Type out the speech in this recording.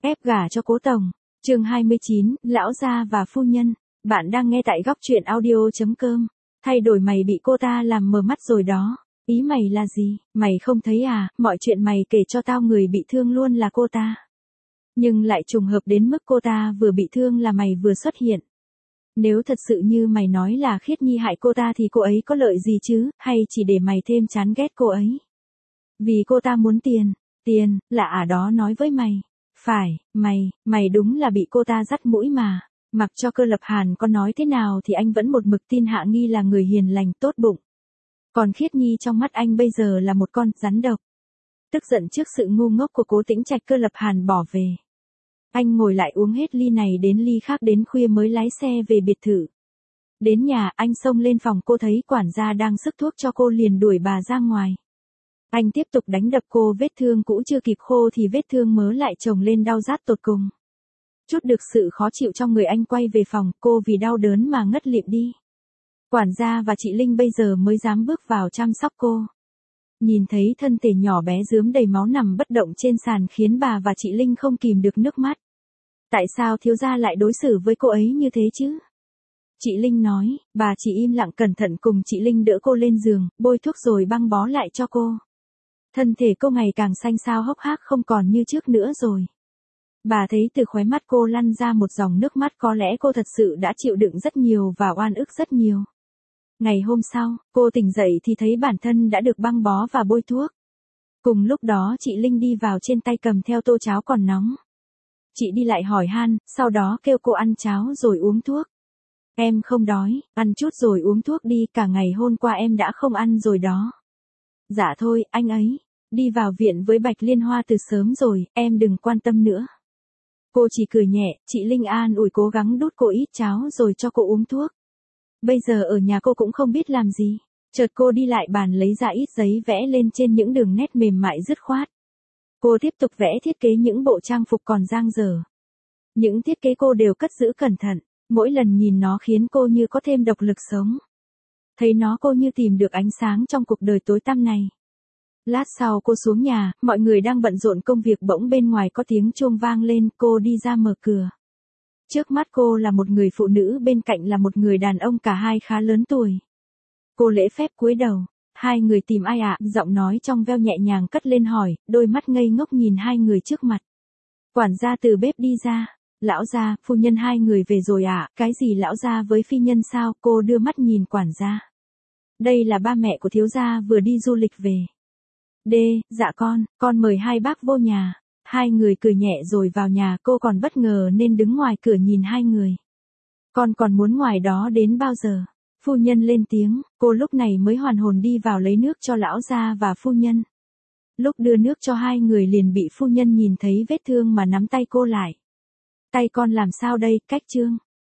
Ép gả cho Cố Tổng. Chương 29, lão gia và phu nhân. Bạn đang nghe tại góc truyện audio.com. Thay đổi mày bị cô ta làm mờ mắt rồi đó. Ý mày là gì? Mày không thấy à, mọi chuyện mày kể cho tao người bị thương luôn là cô ta. Nhưng lại trùng hợp đến mức cô ta vừa bị thương là mày vừa xuất hiện. Nếu thật sự như mày nói là Khiết Nhi hại cô ta thì cô ấy có lợi gì chứ, hay chỉ để mày thêm chán ghét cô ấy? Vì cô ta muốn tiền. Tiền, là đó nói với mày. Phải, mày đúng là bị cô ta dắt mũi mà. Mặc cho Cơ Lập Hàn có nói thế nào thì anh vẫn một mực tin Hạ Nghi là người hiền lành tốt bụng. Còn Khiết Nhi trong mắt anh bây giờ là một con rắn độc. Tức giận trước sự ngu ngốc của Cố Tĩnh Trạch, Cơ Lập Hàn bỏ về. Anh ngồi lại uống hết ly này đến ly khác đến khuya mới lái xe về biệt thự. Đến nhà anh xông lên phòng cô thấy quản gia đang sức thuốc cho cô liền đuổi bà ra ngoài. Anh tiếp tục đánh đập cô, vết thương cũ chưa kịp khô thì vết thương mớ lại chồng lên đau rát tột cùng. Chút được sự khó chịu trong người anh quay về phòng, cô vì đau đớn mà ngất lịm đi. Quản gia và chị Linh bây giờ mới dám bước vào chăm sóc cô. Nhìn thấy thân thể nhỏ bé rướm đầy máu nằm bất động trên sàn khiến bà và chị Linh không kìm được nước mắt. Tại sao thiếu gia lại đối xử với cô ấy như thế chứ? Chị Linh nói, bà chỉ im lặng cẩn thận cùng chị Linh đỡ cô lên giường, bôi thuốc rồi băng bó lại cho cô. Thân thể cô ngày càng xanh xao hốc hác không còn như trước nữa rồi. Bà thấy từ khóe mắt cô lăn ra một dòng nước mắt, có lẽ cô thật sự đã chịu đựng rất nhiều và oan ức rất nhiều. Ngày hôm sau, cô tỉnh dậy thì thấy bản thân đã được băng bó và bôi thuốc. Cùng lúc đó chị Linh đi vào, trên tay cầm theo tô cháo còn nóng. Chị đi lại hỏi han, sau đó kêu cô ăn cháo rồi uống thuốc. Em không đói, ăn chút rồi uống thuốc đi, cả ngày hôm qua em đã không ăn rồi đó. Dạ thôi, anh ấy đi vào viện với Bạch Liên Hoa từ sớm rồi, em đừng quan tâm nữa. Cô chỉ cười nhẹ, chị Linh an ủi cố gắng đút cô ít cháo rồi cho cô uống thuốc. Bây giờ ở nhà cô cũng không biết làm gì. Chợt cô đi lại bàn lấy ra ít giấy vẽ lên trên những đường nét mềm mại dứt khoát. Cô tiếp tục vẽ thiết kế những bộ trang phục còn dang dở. Những thiết kế cô đều cất giữ cẩn thận, mỗi lần nhìn nó khiến cô như có thêm động lực sống. Thấy nó cô như tìm được ánh sáng trong cuộc đời tối tăm này. Lát sau cô xuống nhà, mọi người đang bận rộn công việc, bỗng bên ngoài có tiếng chuông vang lên, cô đi ra mở cửa. Trước mắt cô là một người phụ nữ, bên cạnh là một người đàn ông, cả hai khá lớn tuổi. Cô lễ phép cúi đầu, hai người tìm ai ạ? Giọng nói trong veo nhẹ nhàng cất lên hỏi, đôi mắt ngây ngốc nhìn hai người trước mặt. Quản gia từ bếp đi ra, lão gia, phu nhân hai người về rồi ạ? Cái gì lão gia với phi nhân sao? Cô đưa mắt nhìn quản gia. Đây là ba mẹ của thiếu gia vừa đi du lịch về. Dạ con mời hai bác vô nhà. Hai người cười nhẹ rồi vào nhà, cô còn bất ngờ nên đứng ngoài cửa nhìn hai người. Con còn muốn ngoài đó đến bao giờ? Phu nhân lên tiếng, cô lúc này mới hoàn hồn đi vào lấy nước cho lão gia và phu nhân. Lúc đưa nước cho hai người liền bị phu nhân nhìn thấy vết thương mà nắm tay cô lại. Tay con làm sao đây? Cách trương.